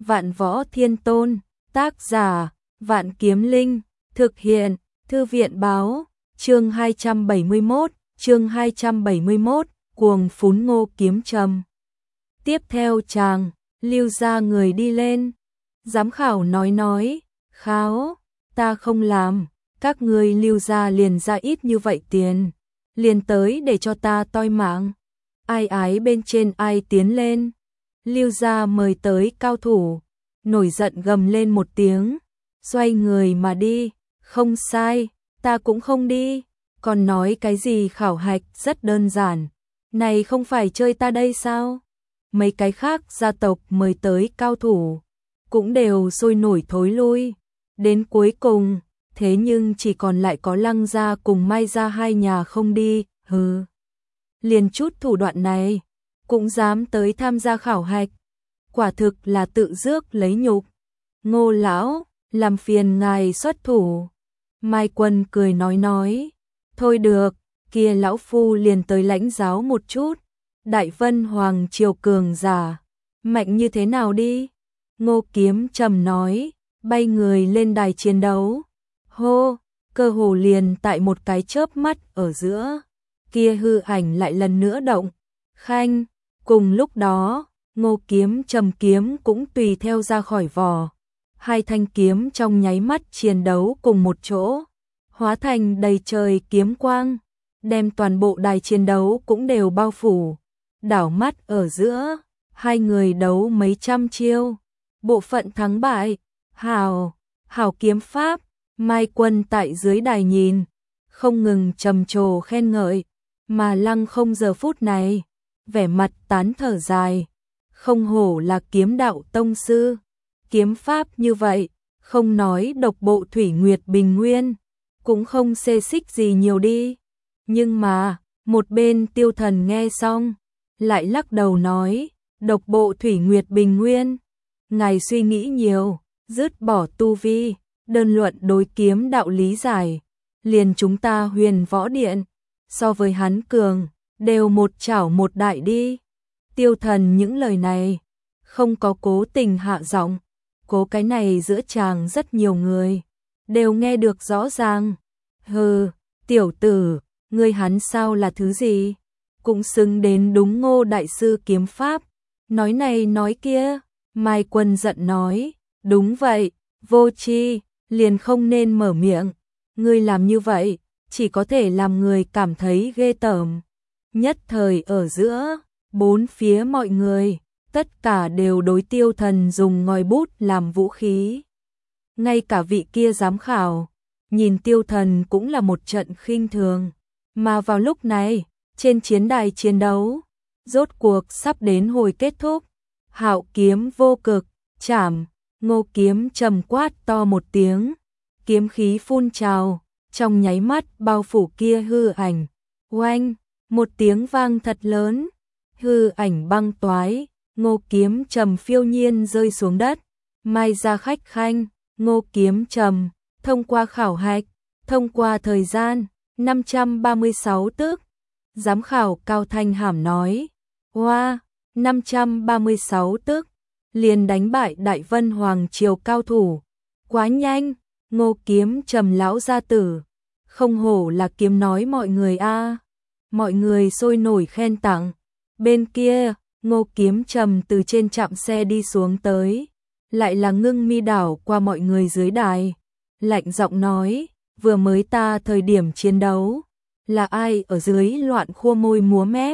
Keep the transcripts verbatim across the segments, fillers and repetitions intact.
Vạn Võ Thiên Tôn, tác giả, Vạn Kiếm Linh, thực hiện, Thư viện báo, chương hai trăm bảy mươi mốt, chương hai trăm bảy mươi mốt, cuồng phún Ngô Kiếm Trầm. Tiếp theo chàng, lưu ra người đi lên. Giám khảo nói nói, kháo, ta không làm, các người lưu ra liền ra ít như vậy tiền, liền tới để cho ta toi mạng. Ai ái bên trên ai tiến lên. Lưu gia mời tới cao thủ, nổi giận gầm lên một tiếng, xoay người mà đi, không sai, ta cũng không đi, còn nói cái gì khảo hạch rất đơn giản, này không phải chơi ta đây sao? Mấy cái khác gia tộc mời tới cao thủ, cũng đều sôi nổi thối lui, đến cuối cùng, thế nhưng chỉ còn lại có Lăng gia cùng Mai gia hai nhà không đi, hừ. Liền chút thủ đoạn này, cũng dám tới tham gia khảo hạch. Quả thực là tự rước lấy nhục. Ngô lão, làm phiền ngài xuất thủ. Mai Quân cười nói nói, thôi được, kia lão phu liền tới lãnh giáo một chút. Đại Vân Hoàng triều cường giả, mạnh như thế nào đi? Ngô Kiếm Trầm nói, bay người lên đài chiến đấu. Hô, cơ hồ liền tại một cái chớp mắt ở giữa, kia hư ảnh lại lần nữa động. Khanh, cùng lúc đó, Ngô Kiếm Trầm kiếm cũng tùy theo ra khỏi vỏ. Hai thanh kiếm trong nháy mắt chiến đấu cùng một chỗ, hóa thành đầy trời kiếm quang, đem toàn bộ đài chiến đấu cũng đều bao phủ. Đảo mắt ở giữa, hai người đấu mấy trăm chiêu, bộ phận thắng bại, hào, hào kiếm pháp. Mai Quân tại dưới đài nhìn, không ngừng trầm trồ khen ngợi, mà Lăng Không giờ phút này, vẻ mặt tán thở dài, không hổ là kiếm đạo tông sư, kiếm pháp như vậy, không nói độc bộ Thủy Nguyệt Bình Nguyên, cũng không xê xích gì nhiều đi. Nhưng mà, một bên Tiêu Thần nghe xong, lại lắc đầu nói, độc bộ Thủy Nguyệt Bình Nguyên, ngài suy nghĩ nhiều, dứt bỏ tu vi, đơn luận đối kiếm đạo lý giải, liền chúng ta Huyền Võ Điện, so với hắn cường, đều một chảo một đại đi. Tiêu Thần những lời này, không có cố tình hạ giọng, cố cái này giữa chàng rất nhiều người, đều nghe được rõ ràng. Hừ, tiểu tử, ngươi hắn sao là thứ gì? Cũng xứng đến đúng Ngô đại sư kiếm pháp, nói này nói kia. Mai Quân giận nói, đúng vậy, vô tri, liền không nên mở miệng, ngươi làm như vậy, chỉ có thể làm người cảm thấy ghê tởm. Nhất thời ở giữa, bốn phía mọi người, tất cả đều đối Tiêu Thần dùng ngòi bút làm vũ khí. Ngay cả vị kia giám khảo, nhìn Tiêu Thần cũng là một trận khinh thường. Mà vào lúc này, trên chiến đài chiến đấu, rốt cuộc sắp đến hồi kết thúc. Hạo kiếm vô cực, chảm, Ngô Kiếm Trầm quát to một tiếng, kiếm khí phun trào, trong nháy mắt bao phủ kia hư ảnh. Oanh, một tiếng vang thật lớn, hư ảnh băng toái, Ngô Kiếm Trầm phiêu nhiên rơi xuống đất. Mai ra khách khanh, Ngô Kiếm Trầm, thông qua khảo hạch, thông qua thời gian, năm trăm ba mươi sáu tức. Giám khảo Cao Thanh Hàm nói, hoa, wow, năm trăm ba mươi sáu tức, liền đánh bại Đại Vân Hoàng triều cao thủ. Quá nhanh, Ngô Kiếm Trầm lão gia tử, không hổ là kiếm nói mọi người a. À. Mọi người sôi nổi khen tặng. Bên kia, Ngô Kiếm Trầm từ trên trạm xe đi xuống tới, lại là ngưng mi đảo qua mọi người dưới đài, lạnh giọng nói, vừa mới ta thời điểm chiến đấu, là ai ở dưới loạn khua môi múa mép.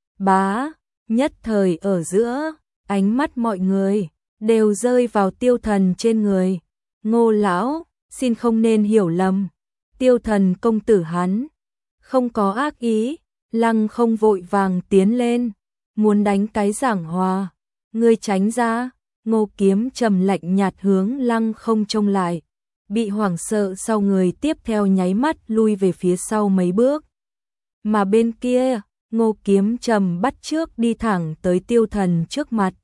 Bá, nhất thời ở giữa, ánh mắt mọi người đều rơi vào Tiêu Thần trên người. Ngô lão, xin không nên hiểu lầm, Tiêu Thần công tử hắn không có ác ý. Lăng Không vội vàng tiến lên, muốn đánh cái giảng hòa. Ngươi tránh ra. Ngô Kiếm Trầm lạnh nhạt hướng Lăng Không trông lại, bị hoảng sợ sau người tiếp theo nháy mắt lui về phía sau mấy bước. Mà bên kia, Ngô Kiếm Trầm bắt trước đi thẳng tới Tiêu Thần trước mặt.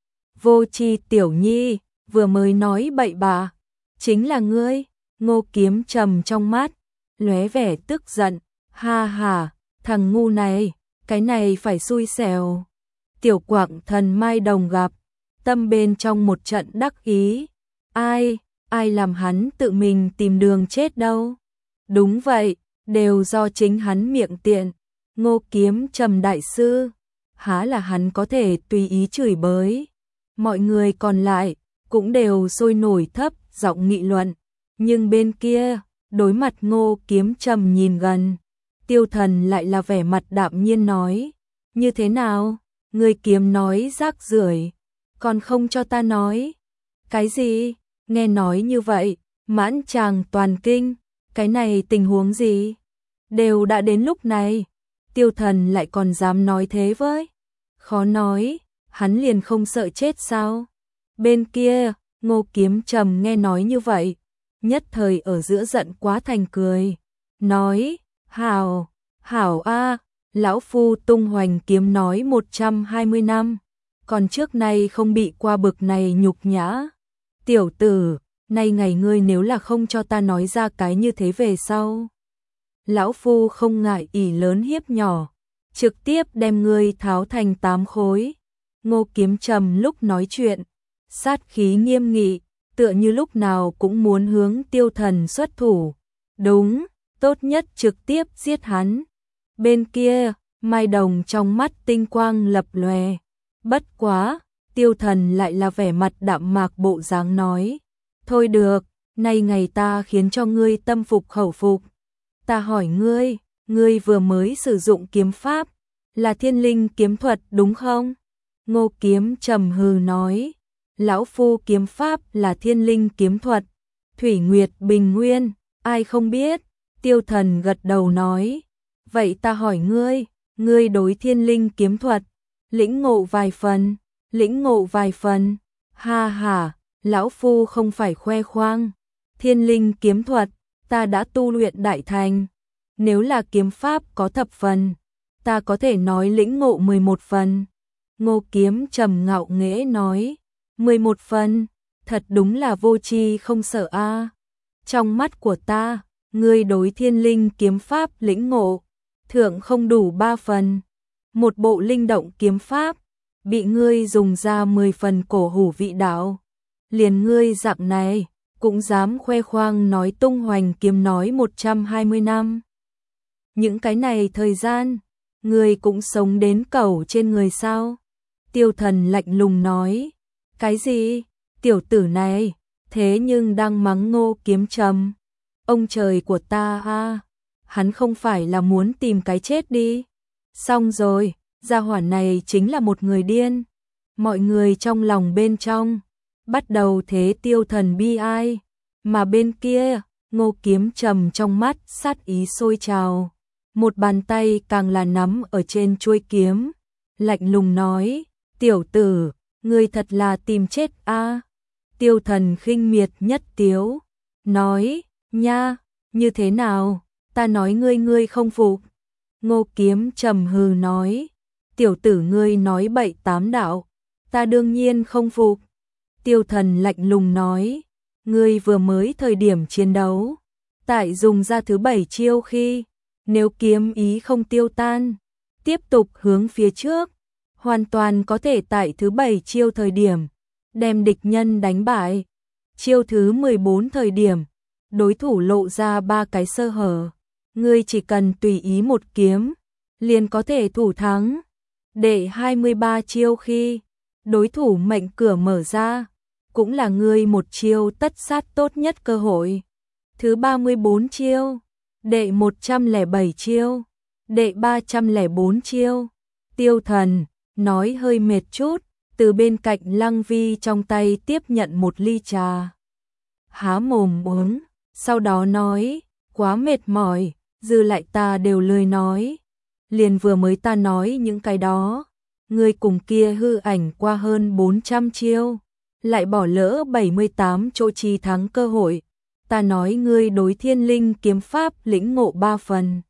Vô tri tiểu nhi, vừa mới nói bậy bạ, chính là ngươi. Ngô Kiếm Trầm trong mắt lóe vẻ tức giận, ha ha, thằng ngu này, cái này phải xui xẻo. Tiểu Quảng Thần Mai Đồng gặp, tâm bên trong một trận đắc ý. Ai, ai làm hắn tự mình tìm đường chết đâu? Đúng vậy, đều do chính hắn miệng tiện. Ngô Kiếm Trầm đại sư, há là hắn có thể tùy ý chửi bới. Mọi người còn lại cũng đều sôi nổi thấp giọng nghị luận, nhưng bên kia, đối mặt Ngô Kiếm Trầm nhìn gần, Tiêu Thần lại là vẻ mặt đạm nhiên nói: "Như thế nào? Người kiếm nói rác rưởi, còn không cho ta nói?" "Cái gì?" Nghe nói như vậy, mãn tràng toàn kinh, cái này tình huống gì? Đều đã đến lúc này, Tiêu Thần lại còn dám nói thế với? Khó nói, hắn liền không sợ chết sao? Bên kia, Ngô Kiếm Trầm nghe nói như vậy, nhất thời ở giữa giận quá thành cười, nói: "Hảo, hảo a, lão phu tung hoành kiếm nói một trăm hai mươi năm, còn trước nay không bị qua bực này nhục nhã. Tiểu tử, nay ngày ngươi nếu là không cho ta nói ra cái như thế về sau, lão phu không ngại ỷ lớn hiếp nhỏ, trực tiếp đem ngươi tháo thành tám khối." Ngô Kiếm Trầm lúc nói chuyện, sát khí nghiêm nghị, tựa như lúc nào cũng muốn hướng Tiêu Thần xuất thủ. Đúng, tốt nhất trực tiếp giết hắn. Bên kia, Mai Đồng trong mắt tinh quang lập lòe. Bất quá, Tiêu Thần lại là vẻ mặt đạm mạc bộ dáng nói: "Thôi được, nay ngày ta khiến cho ngươi tâm phục khẩu phục. Ta hỏi ngươi, ngươi vừa mới sử dụng kiếm pháp, là thiên linh kiếm thuật đúng không?" Ngô Kiếm Trầm hừ nói: "Lão phu kiếm pháp là thiên linh kiếm thuật, Thủy Nguyệt Bình Nguyên, ai không biết?" Tiêu Thần gật đầu nói: "Vậy ta hỏi ngươi, ngươi đối thiên linh kiếm thuật, lĩnh ngộ vài phần, lĩnh ngộ vài phần." "Ha ha, lão phu không phải khoe khoang, thiên linh kiếm thuật, ta đã tu luyện đại thành. Nếu là kiếm pháp có thập phần, ta có thể nói lĩnh ngộ mười một phần." Ngô Kiếm Trầm ngạo nghễ nói: mười một phần, thật đúng là vô tri không sợ a. Trong mắt của ta, ngươi đối thiên linh kiếm pháp lĩnh ngộ, thượng không đủ ba phần. Một bộ linh động kiếm pháp, bị ngươi dùng ra mười phần cổ hủ vị đạo. Liền ngươi dạng này, cũng dám khoe khoang nói tung hoành kiếm nói một trăm hai mươi năm. Những cái này thời gian, ngươi cũng sống đến cẩu trên người sao? Tiêu Thần lạnh lùng nói: "Cái gì? Tiểu tử này, thế nhưng đang mắng Ngô Kiếm Trầm. Ông trời của ta a, hắn không phải là muốn tìm cái chết đi. Xong rồi, gia hỏa này chính là một người điên." Mọi người trong lòng bên trong bắt đầu thế Tiêu Thần bi ai, mà bên kia, Ngô Kiếm Trầm trong mắt sát ý sôi trào, một bàn tay càng là nắm ở trên chuôi kiếm, lạnh lùng nói: "Tiểu tử, ngươi thật là tìm chết a." Tiêu Thần khinh miệt nhất tiếu, nói: "Nha, như thế nào, ta nói ngươi ngươi không phục?" Ngô Kiếm Trầm hừ nói: "Tiểu tử ngươi nói bậy tám đạo, ta đương nhiên không phục." Tiêu Thần lạnh lùng nói: "Ngươi vừa mới thời điểm chiến đấu, tại dùng ra thứ bảy chiêu khi, nếu kiếm ý không tiêu tan, tiếp tục hướng phía trước, hoàn toàn có thể tại thứ bảy chiêu thời điểm đem địch nhân đánh bại. Chiêu thứ mười bốn thời điểm, đối thủ lộ ra ba cái sơ hở, ngươi chỉ cần tùy ý một kiếm, liền có thể thủ thắng. Đệ hai mươi ba chiêu khi, đối thủ mệnh cửa mở ra, cũng là ngươi một chiêu tất sát tốt nhất cơ hội. Thứ ba mươi bốn chiêu, đệ một trăm lẻ bảy chiêu, đệ ba trăm lẻ bốn chiêu." Tiêu Thần nói hơi mệt chút, từ bên cạnh Lăng Vi trong tay tiếp nhận một ly trà, há mồm uống, sau đó nói: "Quá mệt mỏi, dư lại ta đều lười nói. Liền vừa mới ta nói những cái đó, ngươi cùng kia hư ảnh qua hơn bốn trăm chiêu, lại bỏ lỡ bảy mươi tám chỗ chi thắng cơ hội. Ta nói ngươi đối thiên linh kiếm pháp lĩnh ngộ ba phần,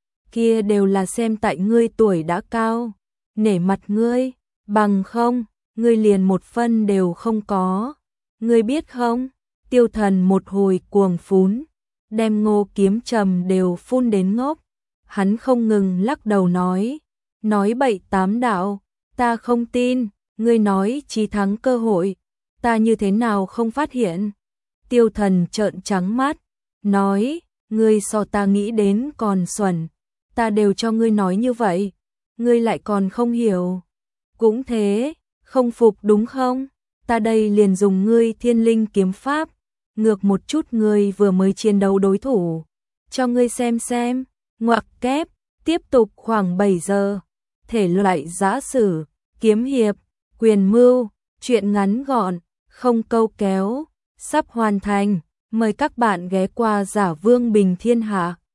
kia đều là xem tại ngươi tuổi đã cao, nể mặt ngươi, bằng không, ngươi liền một phân đều không có. Ngươi biết không?" Tiêu Thần một hồi cuồng phún, đem Ngô Kiếm Trầm đều phun đến ngốc. Hắn không ngừng lắc đầu nói: "Nói bậy tám đạo, ta không tin, Ngươi nói chí thắng cơ hội, ta như thế nào không phát hiện? Tiêu Thần trợn trắng mắt, nói, ngươi so ta nghĩ đến còn xuẩn, ta đều cho ngươi nói như vậy, ngươi lại còn không hiểu. Cũng thế, không phục đúng không? Ta đây liền dùng ngươi thiên linh kiếm pháp, ngược một chút ngươi vừa mới chiến đấu đối thủ, cho ngươi xem xem. Ngoặc kép, tiếp tục khoảng bảy giờ. Thể loại giã sử, kiếm hiệp, quyền mưu, truyện ngắn gọn, không câu kéo, sắp hoàn thành. Mời các bạn ghé qua Giả Vương Bình Thiên Hạ.